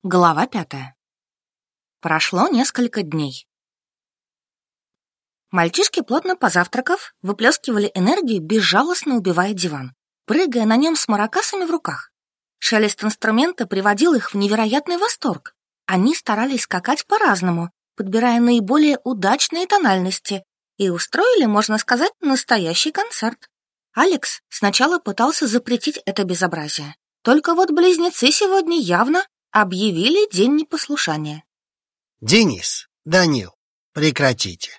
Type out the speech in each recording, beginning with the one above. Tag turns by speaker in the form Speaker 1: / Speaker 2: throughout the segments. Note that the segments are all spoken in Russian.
Speaker 1: Глава 5. Прошло несколько дней. Мальчишки, плотно позавтракав, выплескивали энергию, безжалостно убивая диван, прыгая на нем с маракасами в руках. Шелест инструмента приводил их в невероятный восторг. Они старались скакать по-разному, подбирая наиболее удачные тональности, и устроили, можно сказать, настоящий концерт. Алекс сначала пытался запретить это безобразие. Только вот близнецы сегодня явно объявили день непослушания.
Speaker 2: Денис, Данил, прекратите.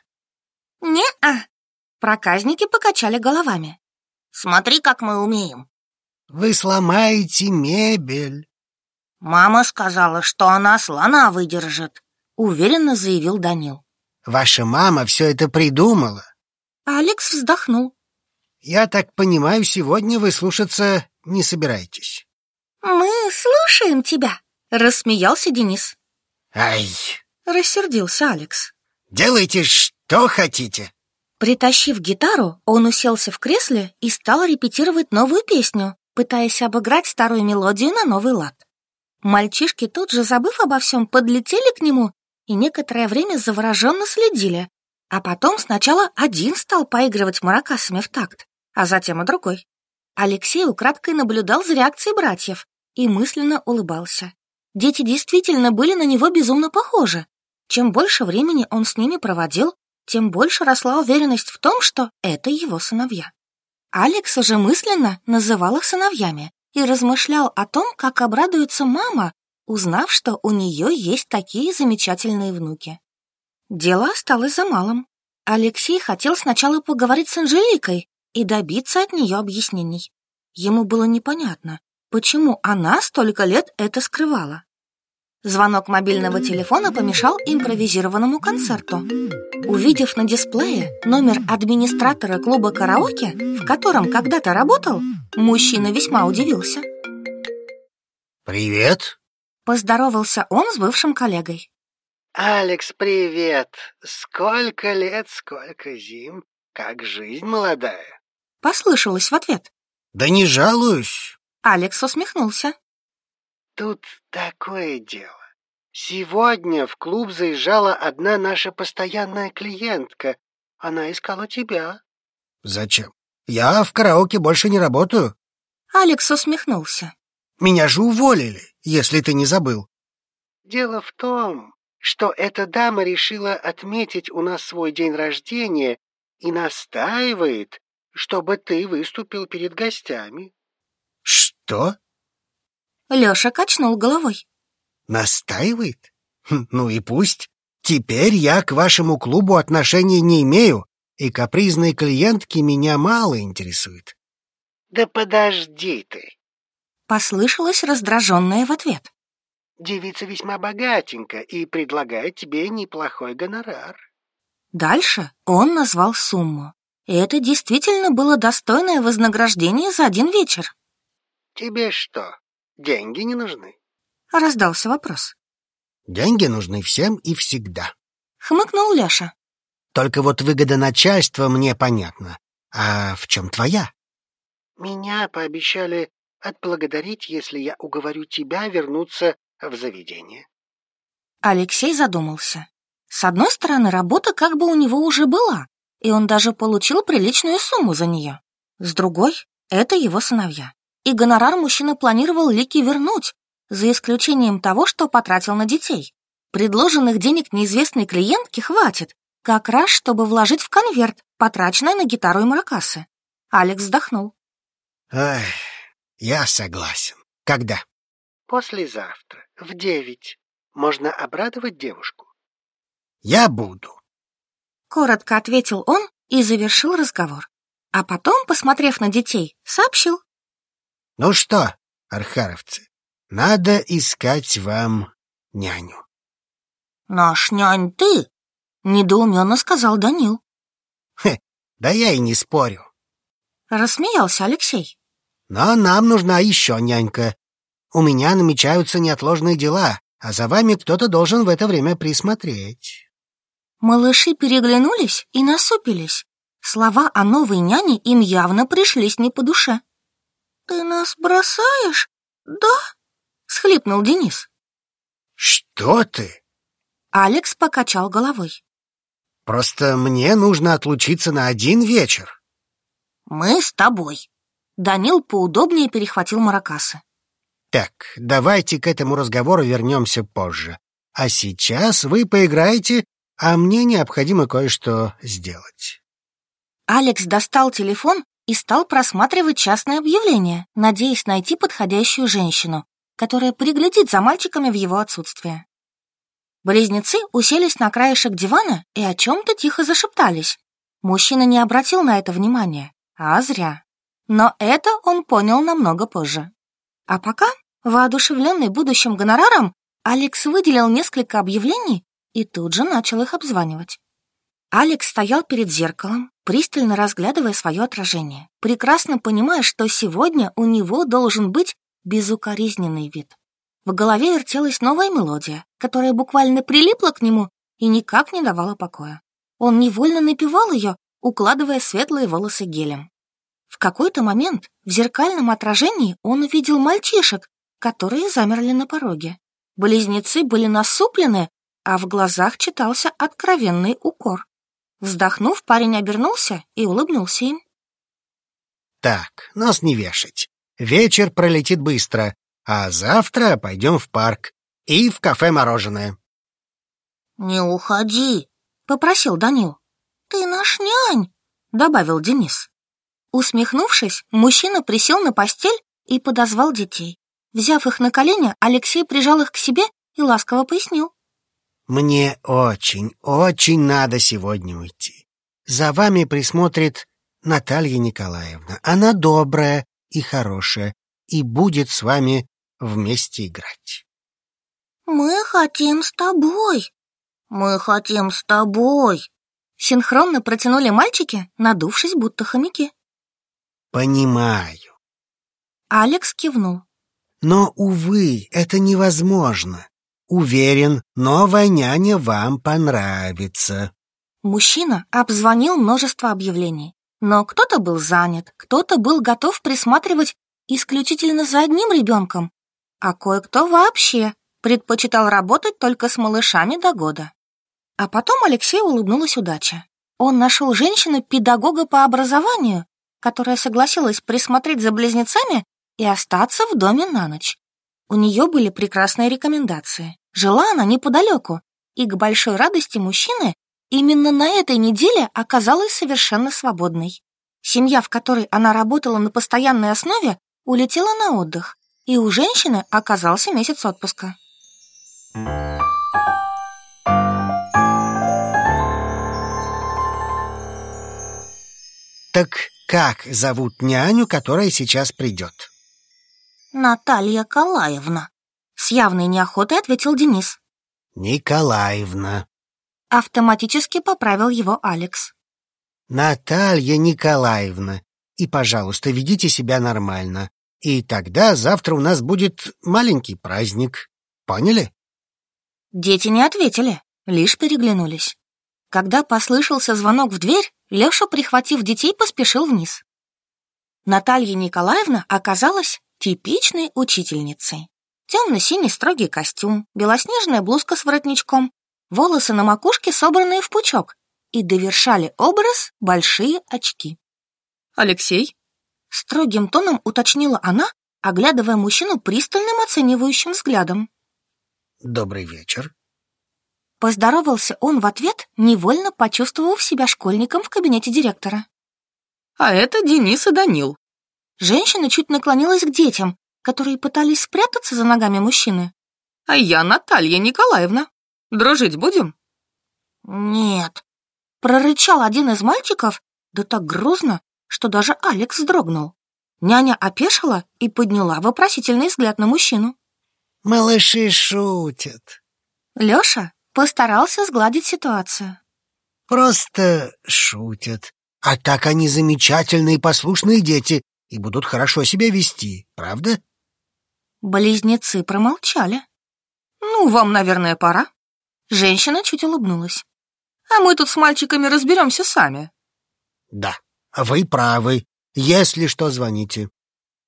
Speaker 1: Не-а. Проказники покачали головами. Смотри, как мы умеем.
Speaker 2: Вы сломаете мебель.
Speaker 1: Мама сказала, что она слона выдержит, уверенно заявил Данил.
Speaker 2: Ваша мама все это придумала.
Speaker 1: Алекс вздохнул.
Speaker 2: Я так понимаю, сегодня вы слушаться не собираетесь.
Speaker 1: Мы слушаем тебя, рассмеялся Денис.
Speaker 2: Ай!
Speaker 1: Рассердился Алекс.
Speaker 2: Делайте, что хотите.
Speaker 1: Притащив гитару, он уселся в кресле и стал репетировать новую песню, пытаясь обыграть старую мелодию на новый лад. Мальчишки, тут же забыв обо всем, подлетели к нему и некоторое время завороженно следили. А потом сначала один стал поигрывать маракасами в такт, а затем и другой. Алексей украдкой наблюдал за реакцией братьев и мысленно улыбался. Дети действительно были на него безумно похожи. Чем больше времени он с ними проводил, тем больше росла уверенность в том, что это его сыновья. Алекс же мысленно называл их сыновьями и размышлял о том, как обрадуется мама, узнав, что у нее есть такие замечательные внуки. Дело осталось за малым. Алексей хотел сначала поговорить с Анжеликой и добиться от нее объяснений. Ему было непонятно, почему она столько лет это скрывала. Звонок мобильного телефона помешал импровизированному концерту. Увидев на дисплее номер администратора клуба караоке, в котором когда-то работал, мужчина весьма удивился.
Speaker 2: Привет.
Speaker 1: Поздоровался он с бывшим коллегой.
Speaker 2: Алекс, привет. Сколько лет, сколько зим. Как жизнь молодая.
Speaker 1: Послышалось в ответ.
Speaker 2: Да не жалуюсь.
Speaker 1: Алекс усмехнулся.
Speaker 2: Тут такое дело. Сегодня в клуб заезжала одна наша постоянная клиентка. Она искала тебя. Зачем? Я в караоке больше не работаю.
Speaker 1: Алекс усмехнулся.
Speaker 2: Меня же уволили, если ты не забыл. Дело в том, что эта дама решила отметить у нас свой день рождения и настаивает, чтобы ты выступил перед гостями. Что?
Speaker 1: Лёша качнул головой.
Speaker 2: Настаивает? Ну и пусть. Теперь я к вашему клубу отношения не имею, и капризные клиентки меня мало интересуют. Да подожди ты.
Speaker 1: Послышалось раздраженное в ответ.
Speaker 2: Девица весьма богатенькая и предлагает тебе неплохой гонорар.
Speaker 1: Дальше он назвал сумму. И это действительно было достойное вознаграждение за один вечер.
Speaker 2: Тебе что, деньги не нужны?
Speaker 1: Раздался вопрос.
Speaker 2: Деньги нужны всем и всегда.
Speaker 1: Хмыкнул Лёша.
Speaker 2: Только вот выгода начальства мне понятна. А в чем твоя? Меня пообещали отблагодарить, если я уговорю тебя вернуться в заведение.
Speaker 1: Алексей задумался. С одной стороны, работа как бы у него уже была, и он даже получил приличную сумму за нее. С другой, это его сыновья. И гонорар мужчина планировал Лике вернуть, за исключением того, что потратил на детей. Предложенных денег неизвестной клиентке хватит, как раз чтобы вложить в конверт, потраченное на гитару и маракасы. Алекс вздохнул.
Speaker 2: Эх, я согласен. Когда? Послезавтра, в 9. Можно обрадовать девушку? Я буду.
Speaker 1: Коротко ответил он и завершил разговор. А потом, посмотрев на детей, сообщил.
Speaker 2: Ну что, архаровцы, надо искать вам няню.
Speaker 1: Наш нянь ты? Недоуменно сказал Данил.
Speaker 2: Да я и не спорю.
Speaker 1: Рассмеялся Алексей.
Speaker 2: Но нам нужна еще нянька. У меня намечаются неотложные дела, а за вами кто-то должен в это время присмотреть.
Speaker 1: Малыши переглянулись и насупились. Слова о новой няне им явно пришлись не по душе. «Ты нас бросаешь? Да?» — схлипнул Денис.
Speaker 2: Что ты?
Speaker 1: Алекс покачал головой.
Speaker 2: Просто мне нужно отлучиться на один вечер.
Speaker 1: Мы с тобой. Данил поудобнее перехватил маракасы.
Speaker 2: Так, давайте к этому разговору вернемся позже. А сейчас вы поиграете, а мне необходимо кое-что сделать.
Speaker 1: Алекс достал телефон и стал просматривать частные объявления, надеясь найти подходящую женщину, которая приглядит за мальчиками в его отсутствие. Близнецы уселись на краешек дивана и о чем-то тихо зашептались. Мужчина не обратил на это внимания, а зря. Но это он понял намного позже. А пока, воодушевленный будущим гонораром, Алекс выделил несколько объявлений и тут же начал их обзванивать. Алекс стоял перед зеркалом, пристально разглядывая свое отражение, прекрасно понимая, что сегодня у него должен быть безукоризненный вид. В голове вертелась новая мелодия, которая буквально прилипла к нему и никак не давала покоя. Он невольно напевал ее, укладывая светлые волосы гелем. В какой-то момент в зеркальном отражении он увидел мальчишек, которые замерли на пороге. Близнецы были насуплены, а в глазах читался откровенный укор. Вздохнув, парень обернулся и улыбнулся им.
Speaker 2: Так, нос не вешать. Вечер пролетит быстро, а завтра пойдем в парк и в кафе мороженое.
Speaker 1: «Не уходи», — попросил Данил. «Ты наш нянь», — добавил Денис. Усмехнувшись, мужчина присел на постель и подозвал детей. Взяв их на колени, Алексей прижал их к себе и ласково пояснил.
Speaker 2: Мне очень, очень надо сегодня уйти. За вами присмотрит Наталья Николаевна. Она добрая и хорошая и будет с вами вместе играть.
Speaker 1: «Мы хотим с тобой. Мы хотим с тобой», — синхронно протянули мальчики, надувшись, будто хомяки.
Speaker 2: Понимаю.
Speaker 1: Алекс кивнул.
Speaker 2: Но, увы, это невозможно. Уверен, новая няня вам понравится.
Speaker 1: Мужчина обзвонил множество объявлений, но кто-то был занят, кто-то был готов присматривать исключительно за одним ребенком, а кое-кто вообще предпочитал работать только с малышами до года. А потом Алексею улыбнулась удача. Он нашел женщину-педагога по образованию, которая согласилась присмотреть за близнецами и остаться в доме на ночь. У нее были прекрасные рекомендации. Жила она неподалеку, и к большой радости мужчины именно на этой неделе оказалась совершенно свободной. Семья, в которой она работала на постоянной основе, улетела на отдых, и у женщины оказался месяц отпуска.
Speaker 2: Так как зовут няню, которая сейчас придет?
Speaker 1: Наталья Калаевна. С явной неохотой ответил Денис.
Speaker 2: Николаевна.
Speaker 1: Автоматически поправил его Алекс.
Speaker 2: Наталья Николаевна. И, пожалуйста, ведите себя нормально. И тогда завтра у нас будет маленький праздник. Поняли?
Speaker 1: Дети не ответили, лишь переглянулись. Когда послышался звонок в дверь, Леша, прихватив детей, поспешил вниз. Наталья Николаевна оказалась типичной учительницей. Темно-синий строгий костюм, белоснежная блузка с воротничком, волосы на макушке, собранные в пучок, и довершали образ большие очки. «Алексей?» — строгим тоном уточнила она, оглядывая мужчину пристальным оценивающим взглядом.
Speaker 2: Добрый вечер.
Speaker 1: Поздоровался он в ответ, невольно почувствовав себя школьником в кабинете директора.
Speaker 3: А это Денис и Данил.
Speaker 1: Женщина чуть наклонилась к детям, которые пытались спрятаться за ногами мужчины.
Speaker 3: А я Наталья Николаевна. Дружить будем?
Speaker 1: Нет. Прорычал один из мальчиков, да так грозно, что даже Алекс вздрогнул. Няня опешила и подняла вопросительный взгляд на мужчину.
Speaker 2: Малыши шутят.
Speaker 1: Леша постарался сгладить ситуацию.
Speaker 2: Просто шутят. А так они замечательные послушные дети и будут хорошо себя вести, правда?
Speaker 1: Близнецы промолчали.
Speaker 3: Ну, вам, наверное, пора.
Speaker 1: Женщина чуть улыбнулась.
Speaker 3: А мы тут с мальчиками разберемся сами.
Speaker 2: Да, вы правы. Если что, звоните.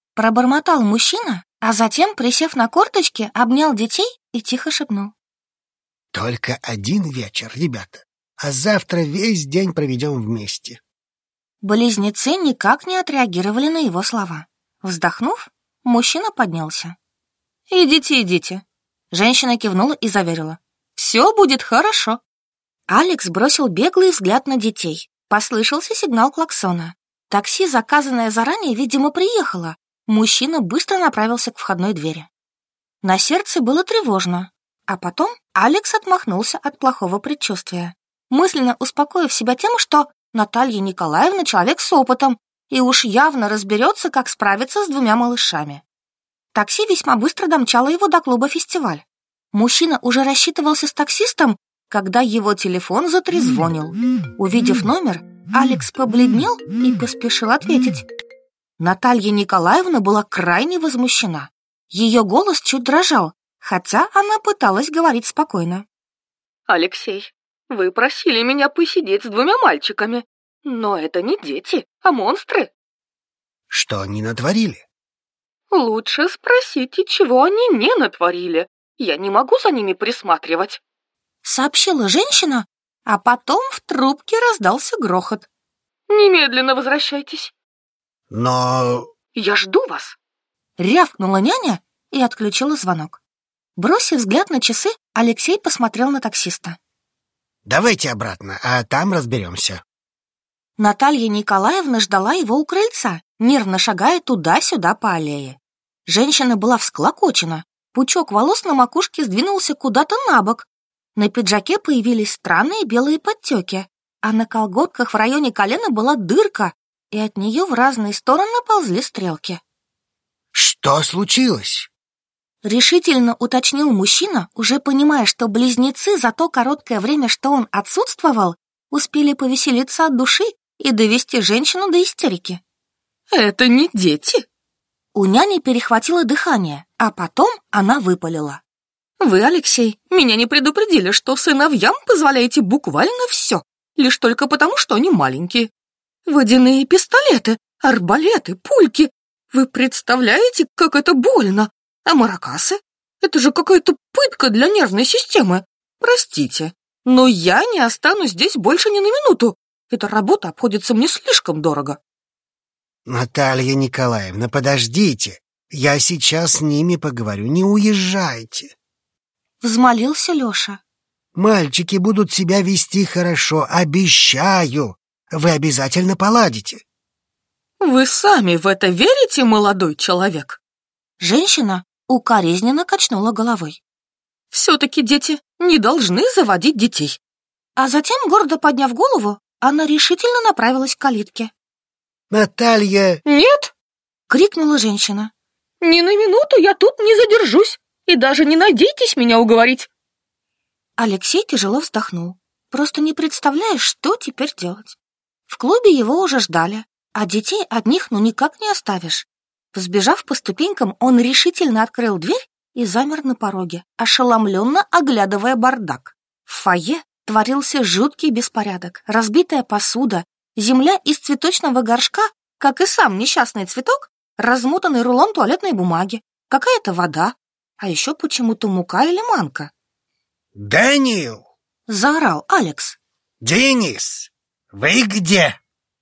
Speaker 1: Пробормотал мужчина, а затем, присев на корточки, обнял детей и тихо шепнул.
Speaker 2: Только один вечер, ребята, а завтра весь день проведем вместе.
Speaker 1: Близнецы никак не отреагировали на его слова. Вздохнув, мужчина поднялся. «Идите, идите». Женщина кивнула и заверила. «Все будет хорошо». Алекс бросил беглый взгляд на детей. Послышался сигнал клаксона. Такси, заказанное заранее, видимо, приехало. Мужчина быстро направился к входной двери. На сердце было тревожно. А потом Алекс отмахнулся от плохого предчувствия, мысленно успокоив себя тем, что Наталья Николаевна человек с опытом и уж явно разберется, как справиться с 2 малышами. Такси весьма быстро домчало его до клуба «Фестиваль». Мужчина уже рассчитывался с таксистом, когда его телефон затрезвонил. Увидев номер, Алекс побледнел и поспешил ответить. Наталья Николаевна была крайне возмущена. Ее голос чуть дрожал, хотя она пыталась говорить спокойно.
Speaker 3: «Алексей, вы просили меня посидеть с 2 мальчиками, но это не дети, а монстры».
Speaker 2: Что они натворили?
Speaker 3: «Лучше спросите, чего они не натворили. Я не могу за ними присматривать»,
Speaker 1: — сообщила женщина, а потом в трубке раздался грохот.
Speaker 3: «Немедленно возвращайтесь».
Speaker 2: Но...
Speaker 3: «Я жду вас»,
Speaker 1: — рявкнула няня и отключила звонок. Бросив взгляд на часы, Алексей посмотрел на таксиста.
Speaker 2: Давайте обратно, а там разберемся.
Speaker 1: Наталья Николаевна ждала его у крыльца, нервно шагая туда-сюда по аллее. Женщина была всклокочена, пучок волос на макушке сдвинулся куда-то на бок. На пиджаке появились странные белые подтеки, а на колготках в районе колена была дырка, и от нее в разные стороны ползли стрелки.
Speaker 2: Что случилось?
Speaker 1: Решительно уточнил мужчина, уже понимая, что близнецы за то короткое время, что он отсутствовал, успели повеселиться от души и довести женщину до истерики.
Speaker 3: «Это не дети».
Speaker 1: У няни перехватило дыхание, а потом она выпалила.
Speaker 3: «Вы, Алексей, меня не предупредили, что сыновьям позволяете буквально все, лишь только потому, что они маленькие. Водяные пистолеты, арбалеты, пульки. Вы представляете, как это больно? А маракасы? Это же какая-то пытка для нервной системы. Простите, но я не останусь здесь больше ни на минуту. Эта работа обходится мне слишком дорого».
Speaker 2: Наталья Николаевна, подождите. Я сейчас с ними поговорю, не уезжайте.
Speaker 1: Взмолился Леша.
Speaker 2: Мальчики будут себя вести хорошо, обещаю. Вы обязательно поладите.
Speaker 3: Вы сами в это верите, молодой человек?
Speaker 1: Женщина укоризненно качнула головой.
Speaker 3: Все-таки дети не должны заводить детей.
Speaker 1: А затем, гордо подняв голову, она решительно направилась к калитке.
Speaker 2: Наталья...
Speaker 3: Нет!
Speaker 1: Крикнула женщина.
Speaker 3: Ни на минуту я тут не задержусь. И даже не надейтесь меня уговорить.
Speaker 1: Алексей тяжело вздохнул, просто не представляя, что теперь делать. В клубе его уже ждали, а детей одних никак не оставишь. Взбежав по ступенькам, он решительно открыл дверь и замер на пороге, ошеломленно оглядывая бардак. В фойе творился жуткий беспорядок, разбитая посуда, земля из цветочного горшка, как и сам несчастный цветок, размотанный рулон туалетной бумаги, какая-то вода, а еще почему-то мука или манка.
Speaker 2: «Даниил!»
Speaker 1: — заорал Алекс.
Speaker 2: «Денис, вы где?»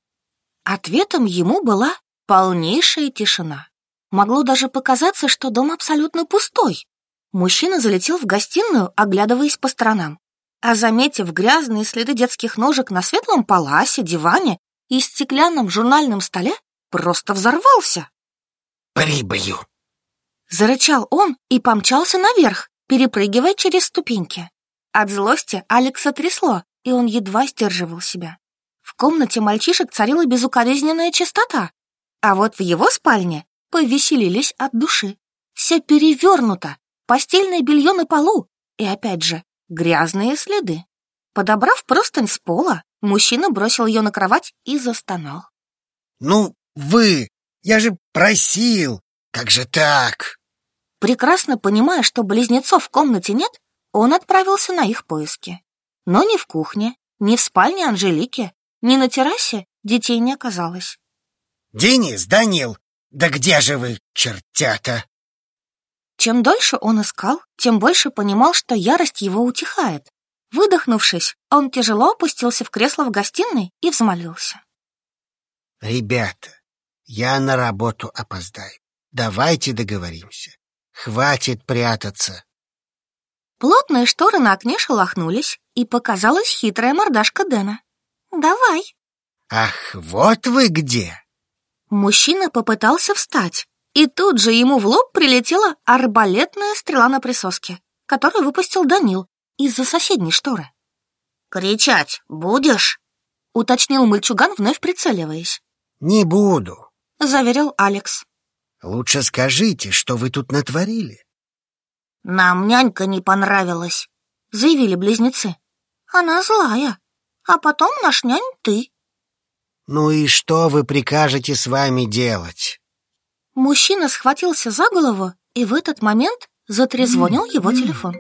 Speaker 1: Ответом ему была полнейшая тишина. Могло даже показаться, что дом абсолютно пустой. Мужчина залетел в гостиную, оглядываясь по сторонам. А заметив грязные следы детских ножек на светлом паласе, диване и стеклянном журнальном столе, просто взорвался.
Speaker 2: «Прибылью!»
Speaker 1: Зарычал он и помчался наверх, перепрыгивая через ступеньки. От злости Алекса трясло, и он едва сдерживал себя. В комнате мальчишек царила безукоризненная чистота, а вот в его спальне повеселились от души. Все перевернуто, постельное белье на полу и, опять же, грязные следы. Подобрав простынь с пола, мужчина бросил ее на кровать и застонал.
Speaker 2: «Ну, вы! Я же просил! Как же так?»
Speaker 1: Прекрасно понимая, что близнецов в комнате нет, он отправился на их поиски. Но ни в кухне, ни в спальне Анжелики, ни на террасе детей не оказалось.
Speaker 2: «Денис, Данил, Да где же вы, чертята?
Speaker 1: Чем дольше он искал, тем больше понимал, что ярость его утихает. Выдохнувшись, он тяжело опустился в кресло в гостиной и взмолился.
Speaker 2: Ребята, я на работу опоздаю. Давайте договоримся. Хватит прятаться.
Speaker 1: Плотные шторы на окне шелохнулись, и показалась хитрая мордашка Дэна. «Давай».
Speaker 2: Ах, вот вы где!
Speaker 1: Мужчина попытался встать, и тут же ему в лоб прилетела арбалетная стрела на присоске, которую выпустил Данил из-за соседней шторы. «Кричать будешь?» — уточнил мальчуган, вновь прицеливаясь.
Speaker 2: Не буду,
Speaker 1: — заверил Алекс.
Speaker 2: Лучше скажите, что вы тут натворили.
Speaker 1: «Нам нянька не понравилась», — заявили близнецы. «Она злая, а потом наш нянь ты».
Speaker 2: Ну и что вы прикажете с вами делать?
Speaker 1: Мужчина схватился за голову, и в этот момент затрезвонил его телефон.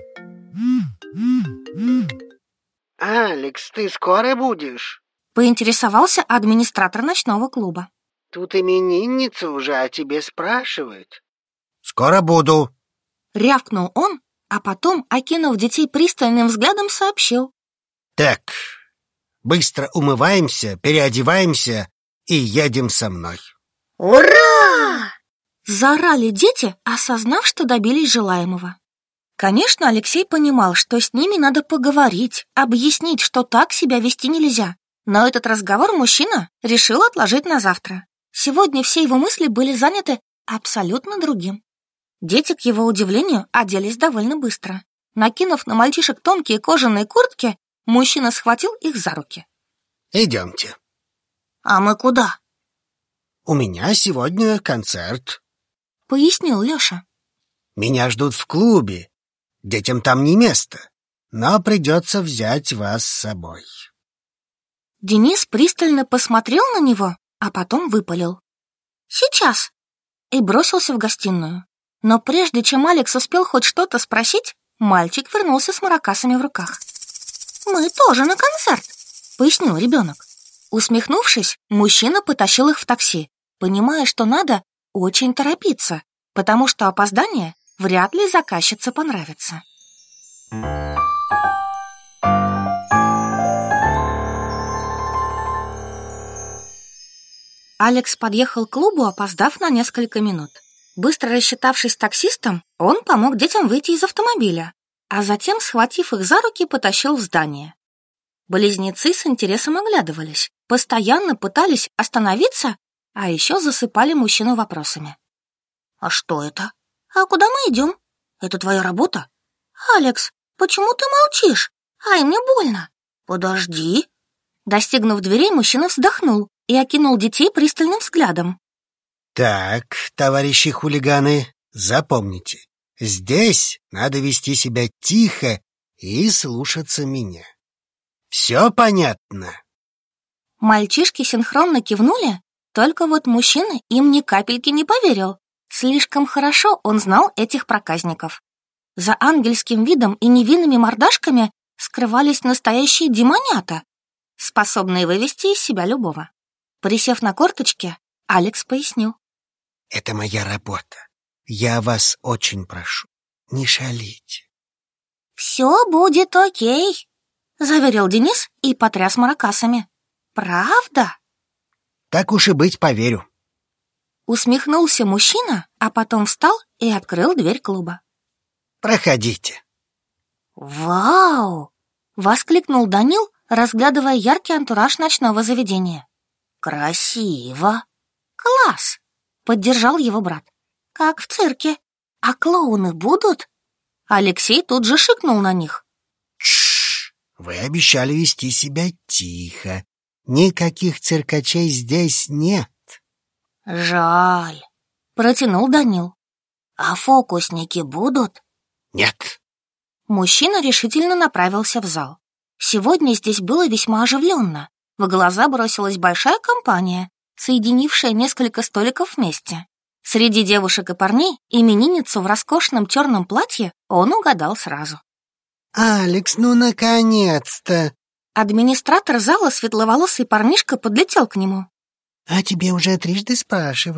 Speaker 2: «Алекс, ты скоро будешь?»
Speaker 1: — поинтересовался администратор ночного клуба.
Speaker 2: «Тут именинница уже о тебе спрашивает». «Скоро буду»,
Speaker 1: — рявкнул он, а потом, окинув детей пристальным взглядом, сообщил.
Speaker 2: «Так, быстро умываемся, переодеваемся и едем со мной».
Speaker 1: «Ура!» — заорали дети, осознав, что добились желаемого. Конечно, Алексей понимал, что с ними надо поговорить, объяснить, что так себя вести нельзя. Но этот разговор мужчина решил отложить на завтра. Сегодня все его мысли были заняты абсолютно другим. Дети, к его удивлению, оделись довольно быстро. Накинув на мальчишек тонкие кожаные куртки, мужчина схватил их за руки.
Speaker 2: «Идемте».
Speaker 1: «А мы куда?»
Speaker 2: «У меня сегодня концерт»,
Speaker 1: — пояснил Леша.
Speaker 2: «Меня ждут в клубе. Детям там не место, но придется взять вас с собой».
Speaker 1: Денис пристально посмотрел на него, а потом выпалил. «Сейчас!» и бросился в гостиную. Но прежде чем Алекс успел хоть что-то спросить, мальчик вернулся с маракасами в руках. «Мы тоже на концерт», — пояснил ребенок. Усмехнувшись, мужчина потащил их в такси, понимая, что надо очень торопиться, потому что опоздание вряд ли заказчице понравится. Алекс подъехал к клубу, опоздав на несколько минут. Быстро рассчитавшись с таксистом, он помог детям выйти из автомобиля, а затем, схватив их за руки, потащил в здание. Близнецы с интересом оглядывались, постоянно пытались остановиться, а еще засыпали мужчину вопросами. «А что это? А куда мы идем? Это твоя работа? Алекс, почему ты молчишь? Ай, мне больно. Подожди». Достигнув дверей, мужчина вздохнул и окинул детей пристальным взглядом.
Speaker 2: «Так, товарищи хулиганы, запомните, здесь надо вести себя тихо и слушаться меня. Все понятно?»
Speaker 1: Мальчишки синхронно кивнули, только вот мужчина им ни капельки не поверил. Слишком хорошо он знал этих проказников. За ангельским видом и невинными мордашками скрывались настоящие демонята, способные вывести из себя любого. Присев на корточки, Алекс пояснил.
Speaker 2: «Это моя работа. Я вас очень прошу, не шалите».
Speaker 1: «Все будет окей», — заверил Денис и потряс маракасами. «Правда?»
Speaker 2: «Так уж и быть, поверю».
Speaker 1: Усмехнулся мужчина, а потом встал и открыл дверь клуба.
Speaker 2: «Проходите».
Speaker 1: «Вау!» — воскликнул Данил, разглядывая яркий антураж ночного заведения. «Красиво!» «Класс!» — поддержал его брат. «Как в цирке. А клоуны будут?» Алексей тут же шикнул на них.
Speaker 2: «Тш! Вы обещали вести себя тихо. Никаких циркачей здесь нет».
Speaker 1: «Жаль!» — протянул Данил. «А фокусники будут?»
Speaker 2: «Нет».
Speaker 1: Мужчина решительно направился в зал. Сегодня здесь было весьма оживленно. В глаза бросилась большая компания, соединившая несколько столиков вместе. Среди девушек и парней именинницу в роскошном черном платье он угадал сразу.
Speaker 2: «Алекс, ну наконец-то!»
Speaker 1: Администратор зала, светловолосый парнишка, подлетел к нему.
Speaker 2: «А тебе уже трижды спрашивали.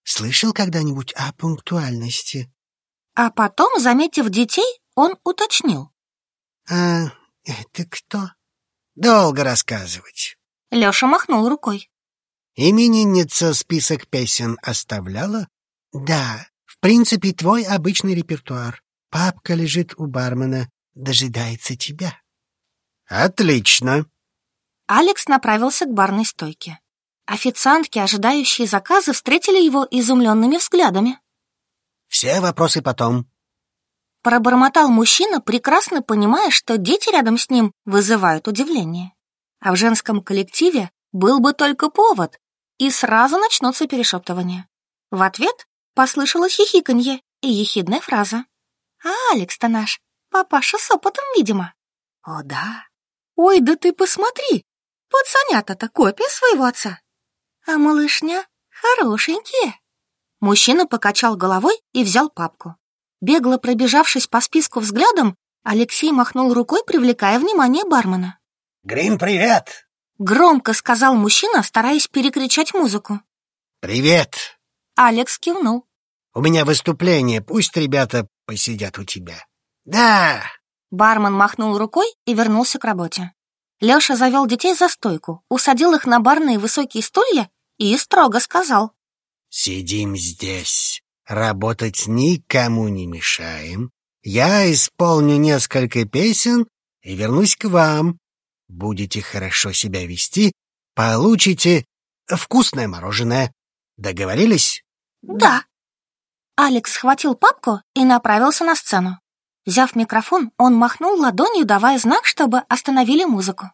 Speaker 2: Слышал когда-нибудь о пунктуальности?
Speaker 1: А потом, заметив детей, он уточнил.
Speaker 2: А это кто? Долго рассказывать.
Speaker 1: Леша махнул рукой.
Speaker 2: Именинница список песен оставляла? Да, в принципе, твой обычный репертуар. Папка лежит у бармена, дожидается тебя. Отлично.
Speaker 1: Алекс направился к барной стойке. Официантки, ожидающие заказы, встретили его изумленными взглядами.
Speaker 2: Все вопросы потом.
Speaker 1: Пробормотал мужчина, прекрасно понимая, что дети рядом с ним вызывают удивление. А в женском коллективе был бы только повод, и сразу начнутся перешептывания. В ответ послышалось хихиканье и ехидная фраза. «А Алекс-то наш, папаша с опытом, видимо». «О, да. Ой, да ты посмотри, пацанята-то копия своего отца. А малышня хорошенькие». Мужчина покачал головой и взял папку. Бегло пробежавшись по списку взглядом, Алексей махнул рукой, привлекая внимание бармена.
Speaker 2: «Грин, привет!»
Speaker 1: — громко сказал мужчина, стараясь перекричать музыку.
Speaker 2: «Привет!»
Speaker 1: Алекс кивнул.
Speaker 2: «У меня выступление, пусть ребята посидят у тебя». «Да!»
Speaker 1: Бармен махнул рукой и вернулся к работе. Леша завел детей за стойку, усадил их на барные высокие стулья и строго сказал.
Speaker 2: «Сидим здесь. Работать никому не мешаем. Я исполню несколько песен и вернусь к вам. Будете хорошо себя вести, получите вкусное мороженое. Договорились?»
Speaker 1: «Да». Алекс схватил папку и направился на сцену. Взяв микрофон, он махнул ладонью, давая знак, чтобы остановили музыку.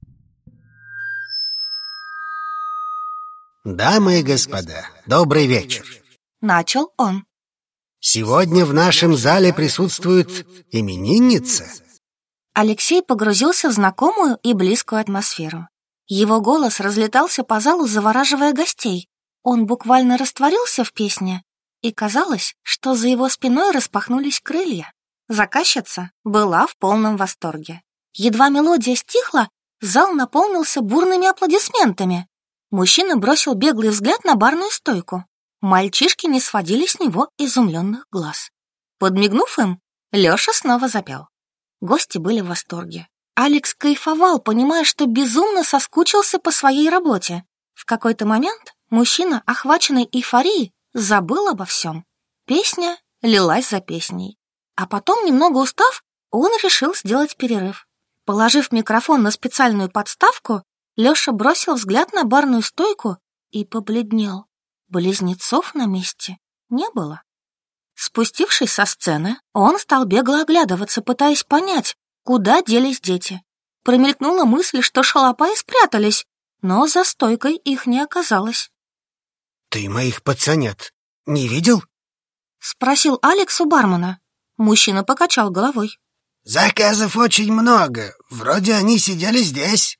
Speaker 2: «Дамы и господа, добрый вечер!»
Speaker 1: Начал он.
Speaker 2: «Сегодня в нашем зале присутствует именинница».
Speaker 1: Алексей погрузился в знакомую и близкую атмосферу. Его голос разлетался по залу, завораживая гостей. Он буквально растворился в песне, и казалось, что за его спиной распахнулись крылья. Заказчица была в полном восторге. Едва мелодия стихла, зал наполнился бурными аплодисментами. Мужчина бросил беглый взгляд на барную стойку. Мальчишки не сводили с него изумленных глаз. Подмигнув им, Леша снова запел. Гости были в восторге. Алекс кайфовал, понимая, что безумно соскучился по своей работе. В какой-то момент мужчина, охваченный эйфорией, забыл обо всем. Песня лилась за песней. А потом, немного устав, он решил сделать перерыв. Положив микрофон на специальную подставку, Леша бросил взгляд на барную стойку и побледнел. Близнецов на месте не было. Спустившись со сцены, он стал бегло оглядываться, пытаясь понять, куда делись дети. Промелькнула мысль, что шалопаи спрятались, но за стойкой их не оказалось.
Speaker 2: «Ты моих пацанят не видел?»
Speaker 1: — спросил Алекс у бармена. Мужчина покачал головой.
Speaker 2: «Заказов очень много. Вроде они сидели здесь».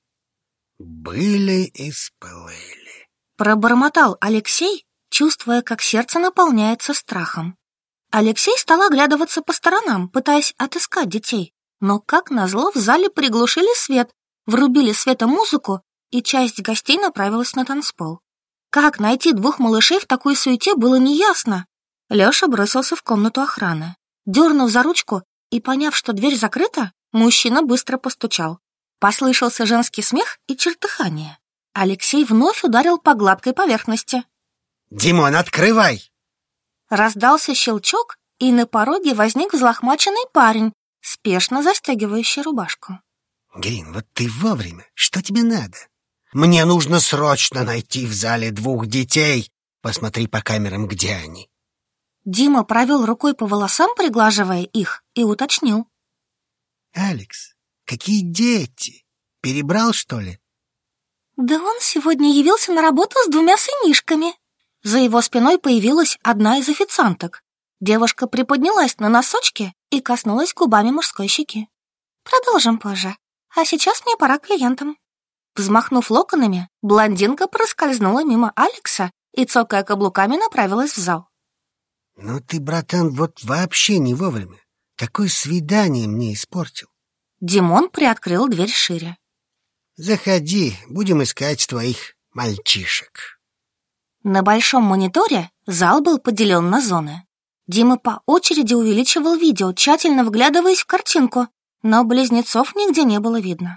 Speaker 2: «Были и сплыли»,
Speaker 1: — пробормотал Алексей, чувствуя, как сердце наполняется страхом. Алексей стал оглядываться по сторонам, пытаясь отыскать детей. Но, как назло, в зале приглушили свет, врубили светомузыку, и часть гостей направилась на танцпол. Как найти двух малышей в такой суете, было неясно. Леша бросился в комнату охраны. Дернув за ручку и поняв, что дверь закрыта, мужчина быстро постучал. Послышался женский смех и чертыхание. Алексей вновь ударил по гладкой поверхности.
Speaker 2: «Димон, открывай!»
Speaker 1: Раздался щелчок, и на пороге возник взлохмаченный парень, спешно застегивающий рубашку.
Speaker 2: «Грин, вот ты вовремя. Что тебе надо?» «Мне нужно срочно найти в зале двух детей. Посмотри по камерам, где они».
Speaker 1: Дима провел рукой по волосам, приглаживая их, и уточнил.
Speaker 2: «Алекс, какие дети? Перебрал, что ли?»
Speaker 1: «Да он сегодня явился на работу с двумя сынишками». За его спиной появилась одна из официанток. Девушка приподнялась на носочки и коснулась губами мужской щеки. «Продолжим позже. А сейчас мне пора к клиентам». Взмахнув локонами, блондинка проскользнула мимо Алекса и, цокая каблуками, направилась в зал.
Speaker 2: «Ну ты, братан, вот вообще не вовремя. Такое свидание мне испортил».
Speaker 1: Димон приоткрыл дверь шире.
Speaker 2: «Заходи, будем искать твоих мальчишек».
Speaker 1: На большом мониторе зал был поделен на зоны. Дима по очереди увеличивал видео, тщательно вглядываясь в картинку, но близнецов нигде не было видно.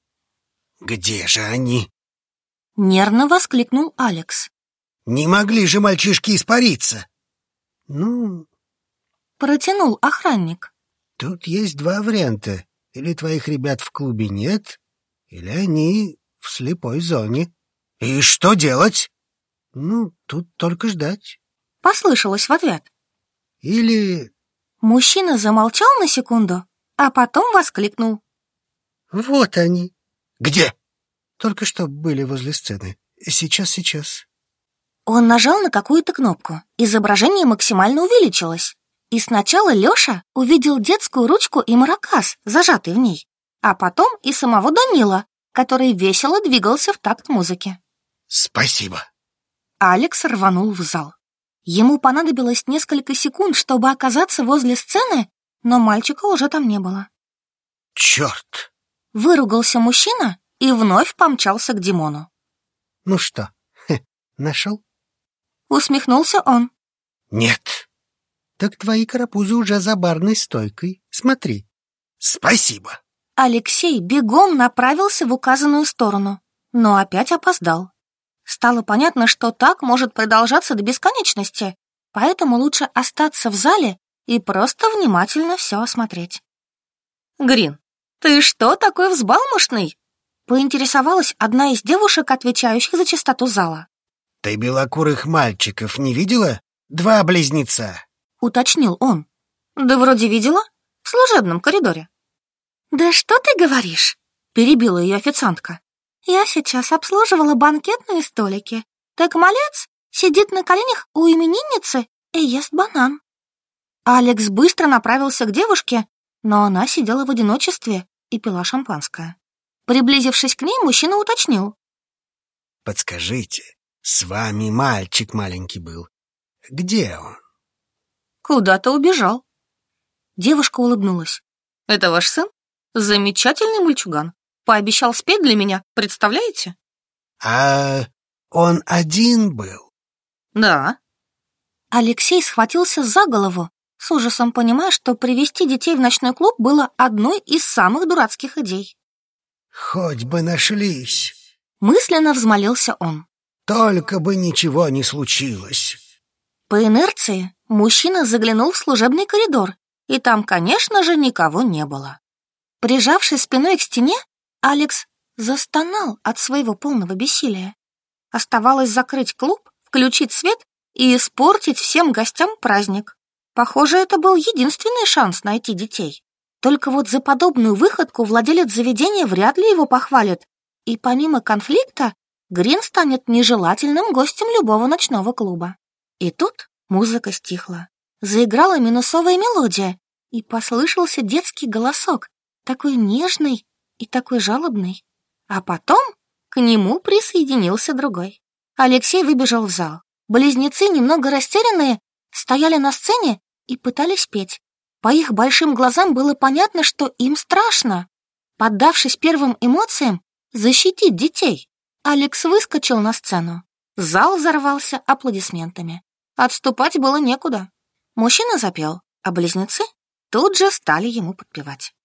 Speaker 2: «Где же они?»
Speaker 1: Нервно воскликнул Алекс.
Speaker 2: «Не могли же мальчишки испариться?» «Ну...»
Speaker 1: Протянул охранник.
Speaker 2: «Тут есть два варианта. Или твоих ребят в клубе нет, или они в слепой зоне. И что делать?» «Ну, тут только ждать».
Speaker 1: Послышалось в ответ.
Speaker 2: «Или...»
Speaker 1: Мужчина замолчал на секунду, а потом воскликнул.
Speaker 2: «Вот они». «Где?» «Только что были возле сцены. Сейчас».
Speaker 1: Он нажал на какую-то кнопку. Изображение максимально увеличилось. И сначала Лёша увидел детскую ручку и маракас, зажатый в ней, а потом и самого Данила, который весело двигался в такт музыки.
Speaker 2: «Спасибо».
Speaker 1: Алекс рванул в зал. Ему понадобилось несколько секунд, чтобы оказаться возле сцены, но мальчика уже там не было.
Speaker 2: «Черт!»
Speaker 1: — выругался мужчина и вновь помчался к Димону.
Speaker 2: «Ну что, нашел?»
Speaker 1: — усмехнулся он.
Speaker 2: «Нет». «Так твои карапузы уже за барной стойкой. Смотри». «Спасибо».
Speaker 1: Алексей бегом направился в указанную сторону, но опять опоздал. Стало понятно, что так может продолжаться до бесконечности, поэтому лучше остаться в зале и просто внимательно все осмотреть. «Грин, ты что такой взбалмошный?» — поинтересовалась одна из девушек, отвечающих за чистоту зала.
Speaker 2: «Ты белокурых мальчиков не видела? Два близнеца»,
Speaker 1: — уточнил он. «Да вроде видела, в служебном коридоре». «Да что ты говоришь?» — перебила ее официантка. «Я сейчас обслуживала банкетные столики. Так малец сидит на коленях у именинницы и ест банан». Алекс быстро направился к девушке, но она сидела в одиночестве и пила шампанское. Приблизившись к ней, мужчина уточнил.
Speaker 2: «Подскажите, с вами мальчик маленький был. Где он?»
Speaker 1: «Куда-то убежал». Девушка улыбнулась. «Это ваш сын? Замечательный мальчуган. Пообещал спеть для меня, представляете?»
Speaker 2: «А он один был?»
Speaker 1: «Да». Алексей схватился за голову, с ужасом понимая, что привести детей в ночной клуб было одной из самых дурацких идей.
Speaker 2: «Хоть бы нашлись!» —
Speaker 1: мысленно взмолился он.
Speaker 2: «Только бы ничего не случилось!»
Speaker 1: По инерции мужчина заглянул в служебный коридор, и там, конечно же, никого не было. Прижавшись спиной к стене, Алекс застонал от своего полного бессилия. Оставалось закрыть клуб, включить свет и испортить всем гостям праздник. Похоже, это был единственный шанс найти детей. Только вот за подобную выходку владелец заведения вряд ли его похвалит, и помимо конфликта Грин станет нежелательным гостем любого ночного клуба. И тут музыка стихла. Заиграла минусовая мелодия, и послышался детский голосок, такой нежный и такой жалобный. А потом к нему присоединился другой. Алексей выбежал в зал. Близнецы, немного растерянные, стояли на сцене и пытались петь. По их большим глазам было понятно, что им страшно. Поддавшись первым эмоциям, защитить детей, Алекс выскочил на сцену. Зал взорвался аплодисментами. Отступать было некуда. Мужчина запел, а близнецы тут же стали ему подпевать.